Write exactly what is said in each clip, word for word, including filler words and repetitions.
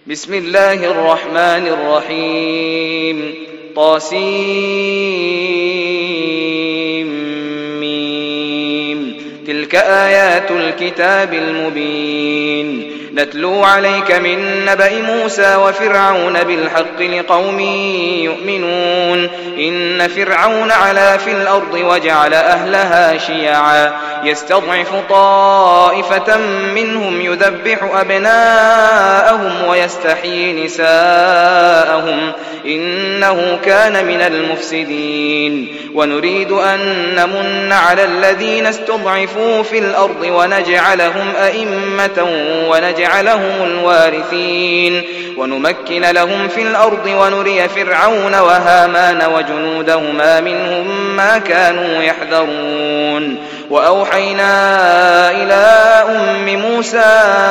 بسم الله الرحمن الرحيم طاسيم تلك آيات الكتاب المبين نتلو عليك من نبأ موسى وفرعون بالحق لقوم يؤمنون إن فرعون علا في الأرض وجعل أهلها شيعا يستضعف طائفة منهم يذبح أبناءهم ويستحيي نساءهم إنه كان من المفسدين ونريد أن نمن على الذين استضعفوا في الأرض ونجعلهم أئمة ونجعلهم الوارثين ونمكن لهم في الأرض ونري فرعون وهامان وجنودهما منهم ما كانوا يحذرون وأوحينا إلى أم موسى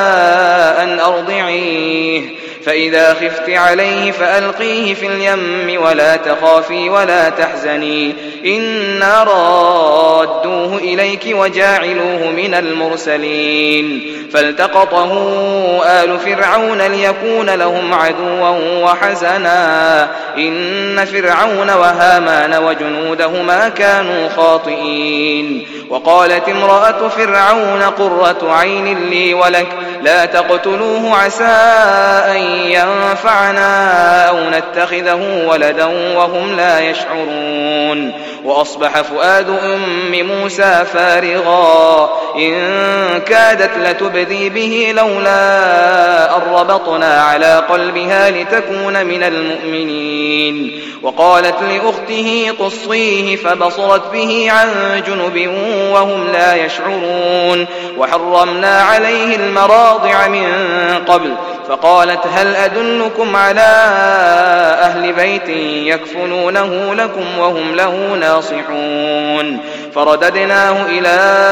أن أرضعيه فإذا خفت عليه فألقيه في اليم ولا تخافي ولا تحزني إنا رادوه إليك وجاعلوه من المرسلين فالتقطه آل فرعون ليكون لهم عدوا وحزنا إن فرعون وهامان وجنودهما كانوا خاطئين وقالت امرأة فرعون قرة عين لي ولك لا تقتلوه عسى أن ينفعنا أو نتخذه ولدا وهم لا يشعرون وأصبح فؤاد أم موسى فارغا إن كادت لتبدي به لولا أن ربطنا على قلبها لتكون من المؤمنين وقالت لأخته قصيه فبصرت به عن جنب وهم لا يشعرون وحرمنا عليه المراضع من قبل فقالت هل أدلكم على أهل بيت يكفلونه لكم وهم له ناصحون فرددناه إلى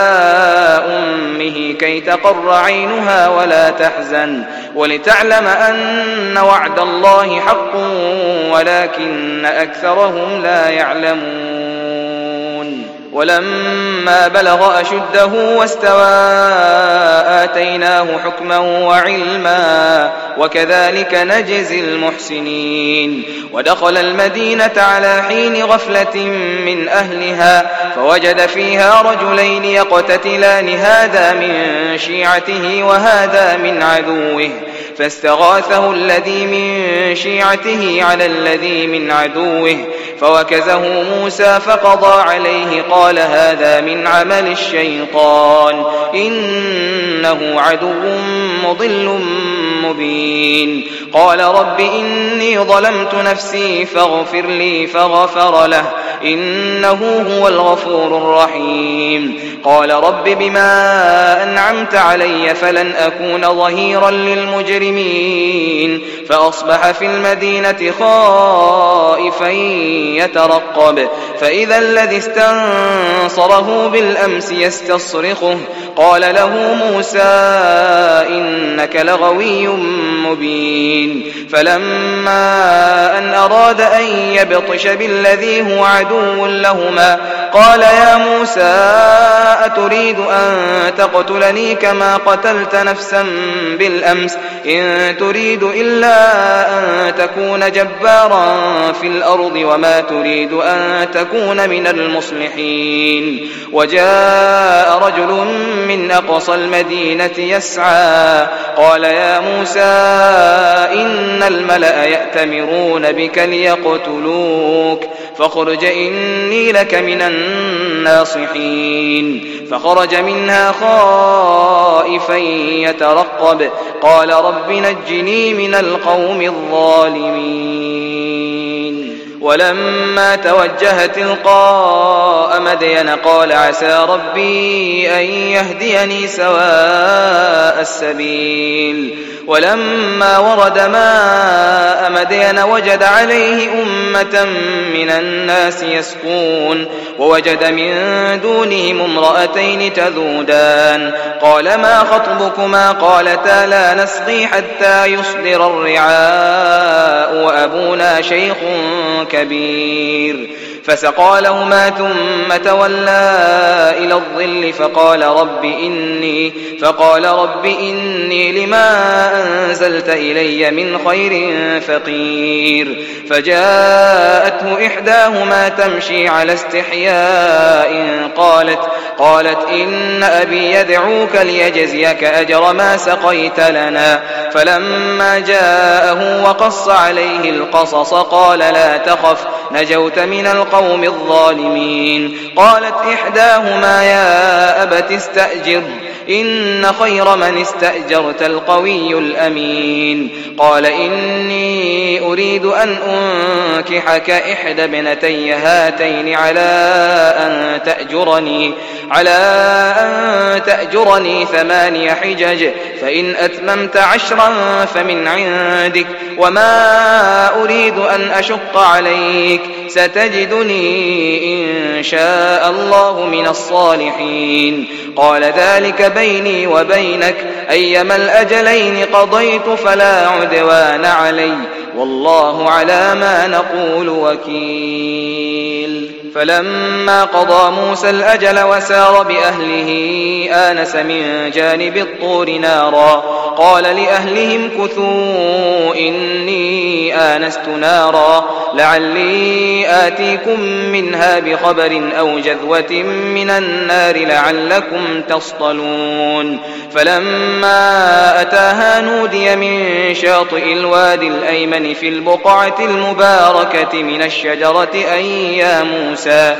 أمه كي تقر عينها ولا تحزن ولتعلم أن وعد الله حق ولكن أكثرهم لا يعلمون ولما بلغ أشده واستوى آتيناه حكما وعلما وكذلك نجزي المحسنين ودخل المدينة على حين غفلة من أهلها فوجد فيها رجلين يقتتلان هذا من شيعته وهذا من عدوه فاستغاثه الذي من شيعته على الذي من عدوه فوكزه موسى فقضى عليه قال هذا من عمل الشيطان إنه عدو مضل مبين قال رب إني ظلمت نفسي فاغفر لي فغفر له إنه هو الغفور الرحيم قال رب بما أنعمت علي فلن أكون ظهيرا للمجرمين فأصبح في المدينة خائفا يترقب فإذا الذي استنصره بالأمس يستصرخه قال له موسى إنك لغوي مبين فلما أن أراد أن يبطش بالذي هو عدو لهما قال يا موسى أتريد أن تقتلني كما قتلت نفسا بالأمس إن تريد إلا أن تكون جبارا في الأرض وما تريد أن تكون من المصلحين وجاء رجل من أقصى المدينة يسعى قال يا موسى إن الملأ يأتمرون بك ليقتلوك فاخرج إني لك من الناصحين فخرج منها خائفا يترقب قال رب نجني من القوم الظالمين ولما توجه تلقاء مدين قال عسى ربي أن يهديني سواء السبيل ولما ورد ماء مدين وجد عليه أمة من الناس يسقون ووجد من دونهم امرأتين تذودان قال ما خطبكما قالتا لا نسقي حتى يصدر الرعاء وأبونا شيخ كبير فسقى لهما ثم تولى إلى الظل فقال رب إني, فقال رب إني لما أنزلت إلي من خير فقير. فجاءته إحداهما تمشي على استحياء قالت, قالت إن أبي يدعوك ليجزيك أجر ما سقيت لنا. فلما جاءه وقص عليه القصص قال لا تخف نجوت من القوم الظالمين. قالت إحداهما يا أبت استأجر إن خير من استأجرت القوي الأمين. قال إني أريد أن أنكحك إحدى ابنتي هاتين على أن تأجرني, على أن تأجرني ثماني حجج فإن أتممت عشرا فمن عندك وما أريد أن أشق عليك ستجدني إن شاء الله من الصالحين. قال ذلك بيني وبينك أيما الأجلين قضيت فلا عدوان علي والله على ما نقول وكيل. فلما قضى موسى الأجل وسار بأهله آنس من جانب الطور نارا قال لأهلهم كثوا إني آنست نارا لعلي آتيكم منها بخبر أو جذوة من النار لعلكم تصطلون. فلما أتاها نودي من شاطئ الوادي الأيمن في البقعة المباركة من الشجرة أن يا موسى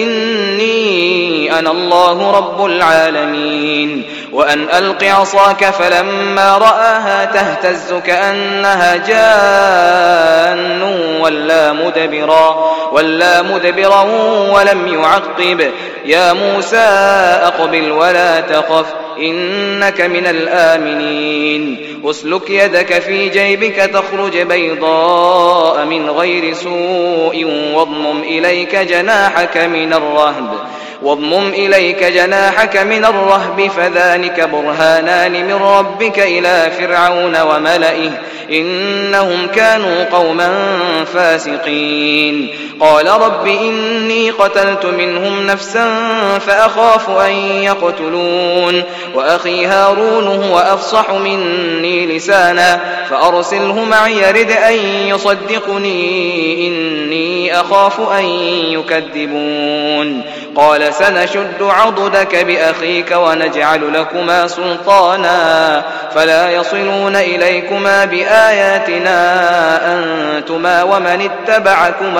إني أنا الله رب العالمين وأن ألق عصاك. فلما رآها تهتز كأنها جان ولا مدبرا, ولا مدبرا ولم يعقب. يا موسى أقبل ولا تخف إنك من الآمنين. أسلك يدك في جيبك تخرج بيضاء من غير سوء واضمم إليك جناحك من الرهب واضمم إليك جناحك من الرهب فذلك برهانان من ربك إلى فرعون وملئه إنهم كانوا قوما فاسقين. قال رب إني قتلت منهم نفسا فأخاف أن يقتلون وأخي هارون هو أفصح مني لسانا فأرسله معي يرد أن يصدقني إني أخاف أن يكذبون. قال سنشد عضدك بأخيك ونجعل لكما سلطانا فلا يصلون إليكما بآياتنا أنتما ومن اتبعكما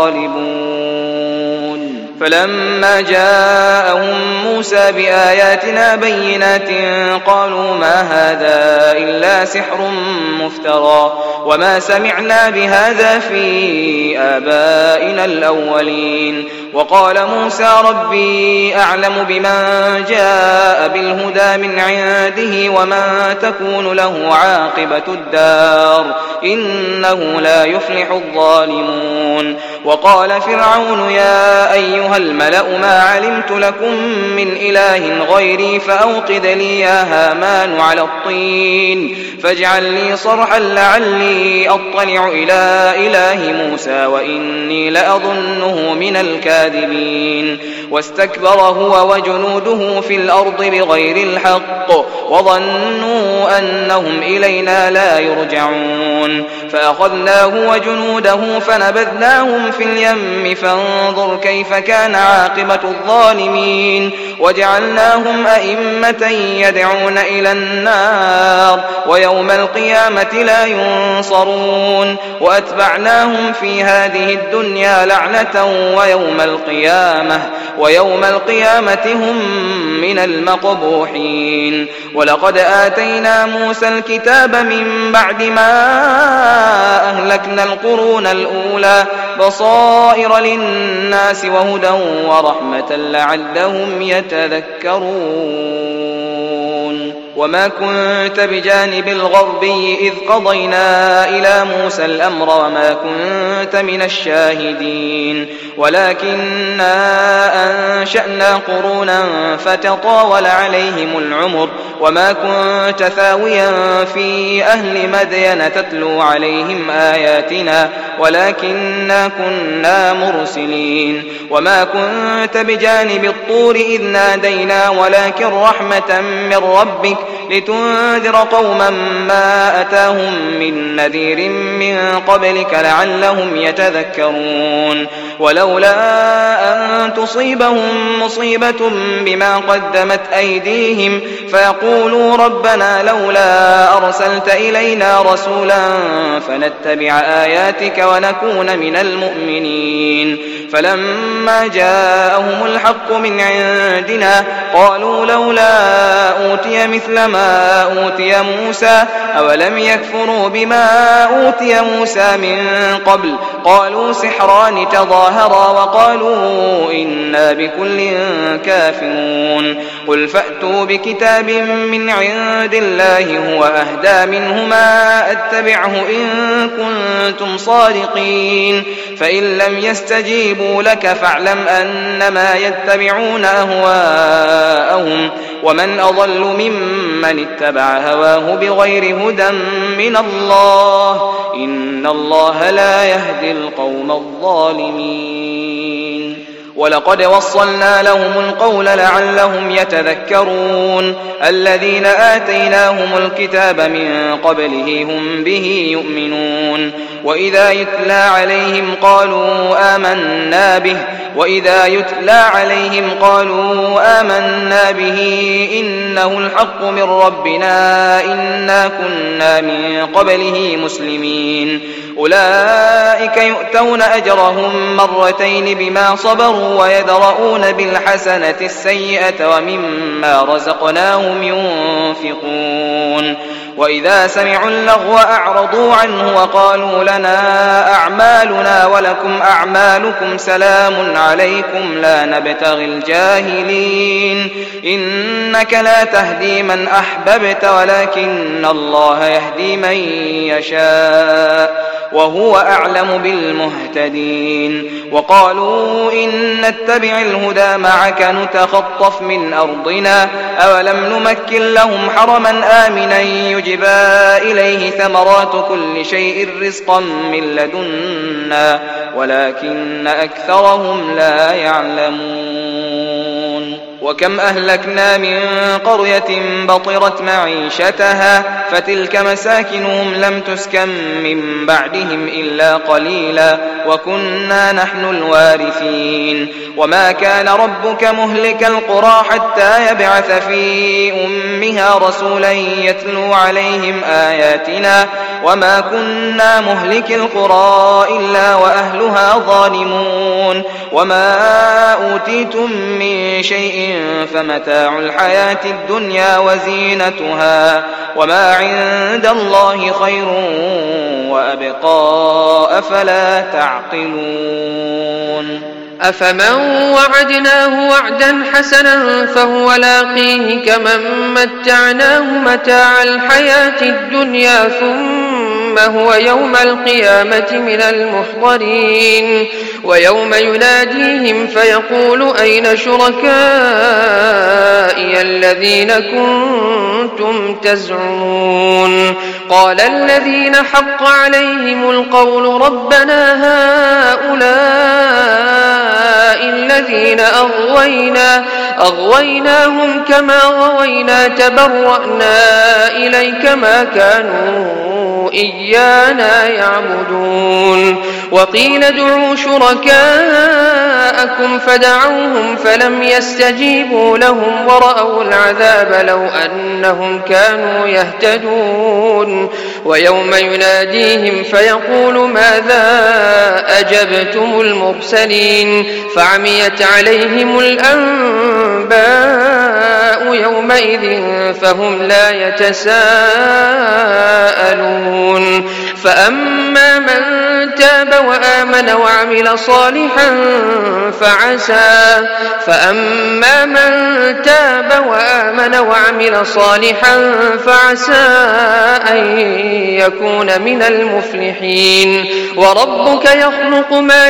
الغالبون. فلما جاءهم موسى بآياتنا بينات قالوا ما هذا إلا سحر مفترى وما سمعنا بهذا في آبائنا الأولين. وقال موسى ربي أعلم بمن جاء بالهدى من عنده ومن تكون له عاقبة الدار إنه لا يفلح الظالمون. وقال فرعون يا أيها الملأ ما علمت لكم من إله غيري فأوقد لي يا هامان على الطين فاجعل لي صرحا لعلي أطلع إلى إله موسى وإني لأظنه من الكاذبين. واستكبر هو وجنوده في الأرض بغير الحق وظنوا أنهم إلينا لا يرجعون. فأخذناه وجنوده فنبذناهم في اليم فانظر كيف كان عاقبة الظالمين. وجعلناهم أئمة يدعون إلى النار ويوم القيامة لا ينصرون. وأتبعناهم في هذه الدنيا لعنة ويوم القيامة ويوم القيامة هم من المقبوحين. ولقد آتينا موسى الكتاب من بعد ما أهلكنا القرون الأولى بصائر للناس وهدى ورحمة لعلهم يتذكرون. وما كنت بجانب الغربي إذ قضينا إلى موسى الأمر وما كنت من الشاهدين ولكننا أنشأنا قرونا فتطاول عليهم العمر وما كنت ثاويا في أهل مدين تتلو عليهم آياتنا ولكننا كنا مرسلين وما كنت بجانب الطور إذ نادينا ولكن رحمة من ربك لتنذر قوما ما أتاهم من نذير من قبلك لعلهم يتذكرون ولولا أن تصيبهم مصيبة بما قدمت أيديهم فيقولوا ربنا لولا أرسلت إلينا رسولا فنتبع آياتك ونكون من المؤمنين فلما جاءهم الحق من عندنا قالوا لولا أوتي مثل ما أوتي موسى أولم يكفروا بما أوتي موسى من قبل قالوا سحران تظاهرا وقالوا إنا بكل كافرون قل فأتوا بكتاب من عند الله هو أهدى منهما أتبعه إن كنتم صادقين فإن لم يستجيبوا لك فاعلم أنما يتبعون أهواءهم ومن أضل ممن اتبع هواه بغير هدى من الله إن الله لا يهدي القوم الظالمين ولقد وصلنا لهم القول لعلهم يتذكرون الذين آتيناهم الكتاب من قبله هم به يؤمنون وإذا يتلى عليهم قالوا آمنا به وإذا يتلى عليهم قالوا آمنا به إنه الحق من ربنا إنا كنا من قبله مسلمين أولئك يؤتون أجرهم مرتين بما صبروا ويدرؤون بالحسنة السيئة ومما رزقناهم ينفقون وإذا سمعوا اللغو أعرضوا عنه وقالوا لنا أعمالنا ولكم أعمالكم سلام عليكم لا نبتغي الجاهلين إنك لا تهدي من أحببت ولكن الله يهدي من يشاء وهو أعلم بالمهتدين وقالوا إن نتبع الهدى معك نتخطف من أرضنا أولم نمكن لهم حرما آمنا يجبى إليه ثمرات كل شيء رزقا من لدنا ولكن أكثرهم لا يعلمون وكم أهلكنا من قرية بطرت معيشتها فتلك مساكنهم لم تسكن من بعدهم إلا قليلا وكنا نحن الوارثين وما كان ربك مهلك القرى حتى يبعث في أمها رسولا يتلو عليهم آياتنا وما كنا مهلك القرى إلا وأهلها ظالمون وما أوتيتم من شيء فمتاع الحياة الدنيا وزينتها وما عند الله خير وأبقى أفلا تعقلون أفمن وعدناه وعدا حسنا فهو لاقيه كمن متعناه متاع الحياة الدنيا ثم هو يوم القيامة من المحضرين ويوم يناديهم فيقول أين شركائي الذين كنتم تزعمون قال الذين حق عليهم القول ربنا هؤلاء الذين أغوينا أغويناهم كما غوينا تبرأنا إليك ما كانوا إيانا يعبدون وقيل ادعوا شركاءكم فدعوهم فلم يستجيبوا لهم ورأوا العذاب لو أنهم كانوا يهتدون ويوم يناديهم فيقول ماذا أجبتم المرسلين فعميت عليهم الأنباء يومئذ فهم لا يتساءلون فأما من تاب وآمن وآمن وعمل صالحا فعسى فأما من تاب وآمن وعمل صالحا فعسى أن يكون من المفلحين وربك يخلق ما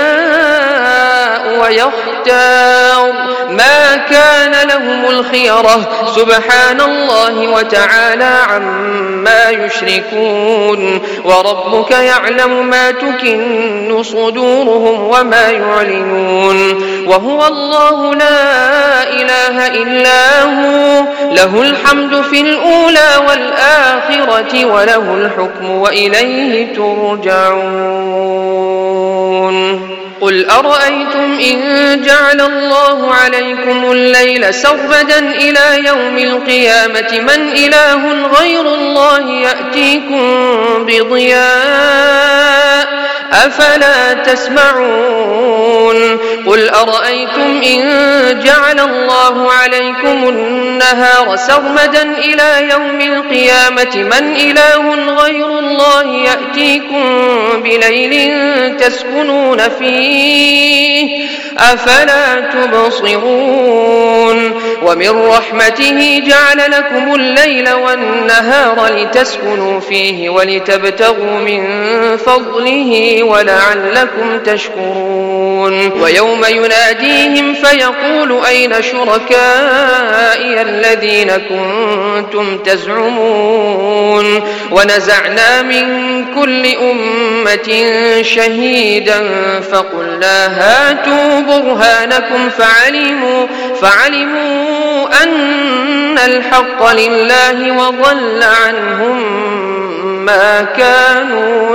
يشاء ويختار ما كان لهم الخيرة سبحان الله وتعالى عما يشركون وربك يعلم ما تكن صدورهم وما يعلنون وهو الله لا إله إلا هو له الحمد في الأولى والآخرة وله الحكم وإليه ترجعون قل أرأيتم إن جعل الله عليكم الليل سرمدا إلى يوم القيامة من إله غير الله يأتيكم بضياء أفلا تسمعون قل أرأيتم إن جعل الله عليكم النهار سرمدا إلى يوم القيامة من إله غير الله يأتيكم بليل تسكنون فيه أفلا تبصرون ومن رحمته جعل لكم الليل والنهار لتسكنوا فيه ولتبتغوا من فضله ولعلكم تشكرون ويوم يناديهم فيقول أين شركائي الذين كنتم تزعمون ونزعنا من كل أمة شهيدا فقلنا هاتوا برهانكم فعلموا, فعلموا أن الحق لله وضل عنهم ما كانوا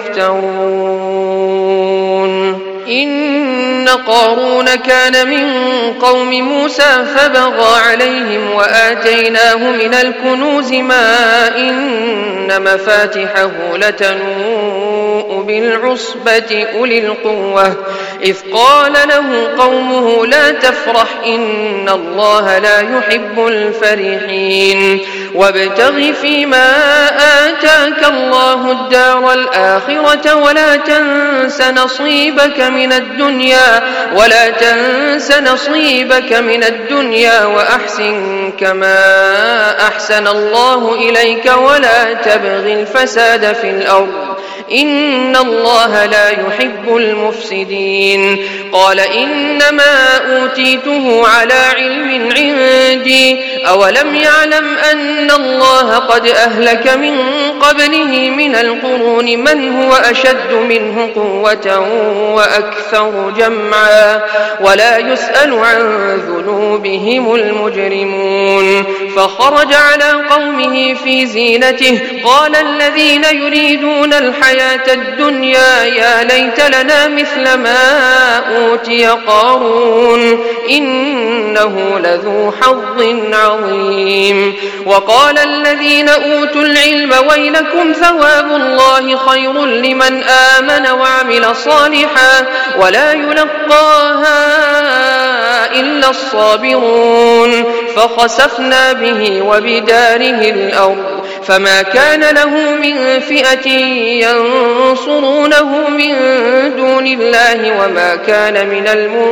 يفترون إن قارون كان من قوم موسى فبغى عليهم وآتيناه من الكنوز ما إن مفاتحه لتنوء بالعصبة أولي القوة إذ قال له قومه لا تفرح إن الله لا يحب الفرحين وابتغ فيما آتاك الله الدار الآخرة ولا تنس نصيبك من الدنيا ولا تنس نصيبك من الدنيا وأحسن كما أحسن الله إليك ولا تبغ الفساد في الأرض إن الله لا يحب المفسدين قال إنما أوتيته على علم عندي أولم يعلم أن الله قد أهلك من قبله من القرون من هو أشد منه قوة وأكثر جمعا ولا يسأل عن ذنوبهم المجرمون فخرج على قومه في زينته قال الذين يريدون الحياة الدنيا يا ليت لنا مثل ما أوتي قارون إنه لذو حظ عظيم وقال الذين أوتوا العلم ويلكم ثواب الله خير لمن آمن وعمل صالحا ولا يلقاها إلا الصابرون فخسفنا به وبداره الأرض فما كان له من فئة ينصرونه من دون الله وما كان من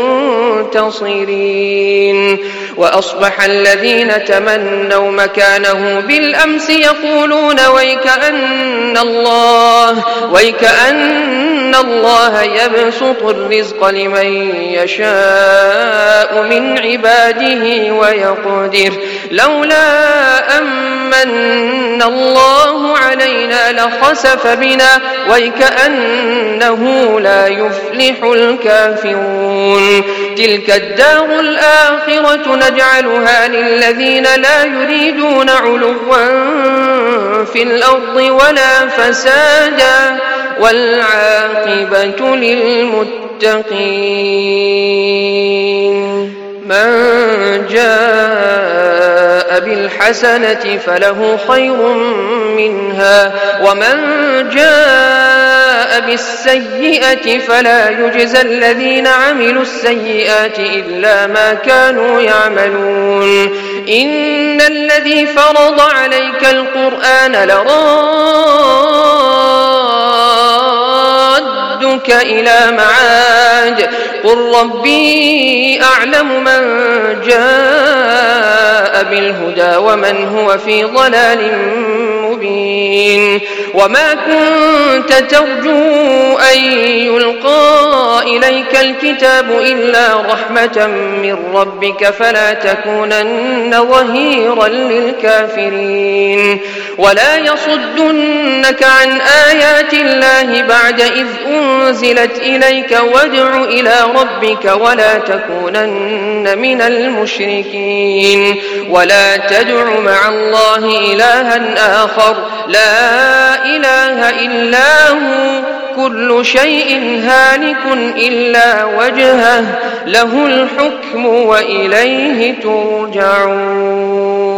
المنتصرين وأصبح الذين تمنوا مكانه بالأمس يقولون ويكأن الله, ويكأن الله يبسط الرزق لمن يشاء من عباده ويقدر لولا أمن الله علينا لخسف بنا ويكأنه لا يفلح الكافرون تلك الدار الآخرة نجعلها للذين لا يريدون علوا في الأرض ولا فسادا والعاقبة للمتقين من جاء بالحسنة فله خير منها ومن جاء بالسيئة فلا يجزى الذين عملوا السيئات إلا ما كانوا يعملون إن الذي فرض عليك القرآن لرادك يردوك إلى معاد قل ربي أعلم من جاء بالهدى ومن هو في ضلال مبين وما كنت ترجو أن يلقى إليك الكتاب إلا رحمة من ربك فلا تكونن ظهيرا للكافرين ولا يصدنك عن آيات الله بعد إذ أنزلت إليك وادع إلى ربك ولا تكونن من المشركين ولا تدع مع الله إلها آخر لا إله إلا هو كل شيء هالك إلا وجهه له الحكم وإليه ترجعون.